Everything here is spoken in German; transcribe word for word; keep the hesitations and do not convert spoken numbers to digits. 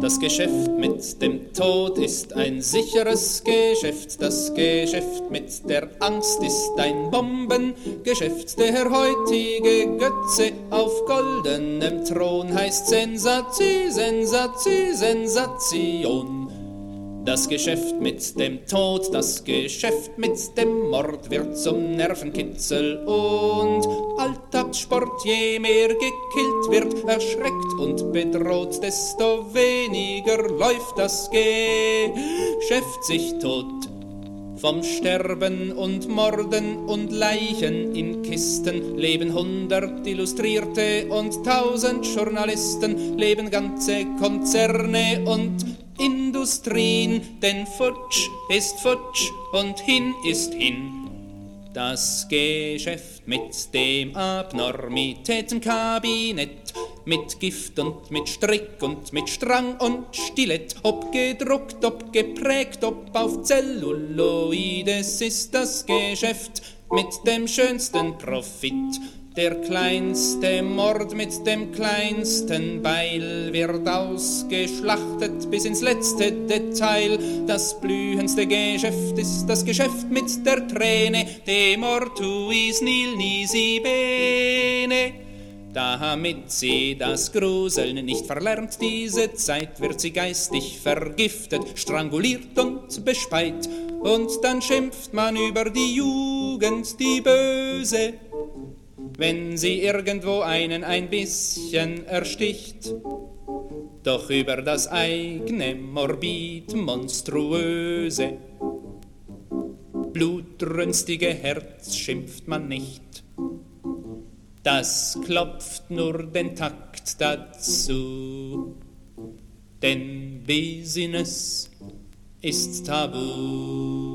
Das Geschäft mit dem Tod ist ein sicheres Geschäft. Das Geschäft mit der Angst ist ein Bombengeschäft. Der heutige Götze auf goldenem Thron heißt Sensation, Sensation, Sensation. Das Geschäft mit dem Tod, das Geschäft mit dem Mord wird zum Nervenkitzel und Alltagssport. Je mehr gekillt wird, erschreckt und bedroht, desto weniger läuft das Geschäft sich tot. Vom Sterben und Morden und Leichen in Kisten leben hundert Illustrierte und tausend Journalisten, leben ganze Konzerne und Industrien, denn futsch ist futsch und hin ist hin. Das Geschäft mit dem Abnormitätenkabinett, mit Gift und mit Strick und mit Strang und Stilett, ob gedruckt, ob geprägt, ob auf Zelluloides, ist das Geschäft mit dem schönsten Profit. Der kleinste Mord mit dem kleinsten Beil wird ausgeschlachtet bis ins letzte Detail. Das blühendste Geschäft ist das Geschäft mit der Träne, de mortuis nil nisi bene. Damit sie das Gruseln nicht verlernt, diese Zeit wird sie geistig vergiftet, stranguliert und bespeit. Und dann schimpft man über die Jugend, die böse, wenn sie irgendwo einen ein bisschen ersticht. Doch über das eigene morbid monstruöse, blutrünstige Herz schimpft man nicht. Das klopft nur den Takt dazu, denn Business ist tabu.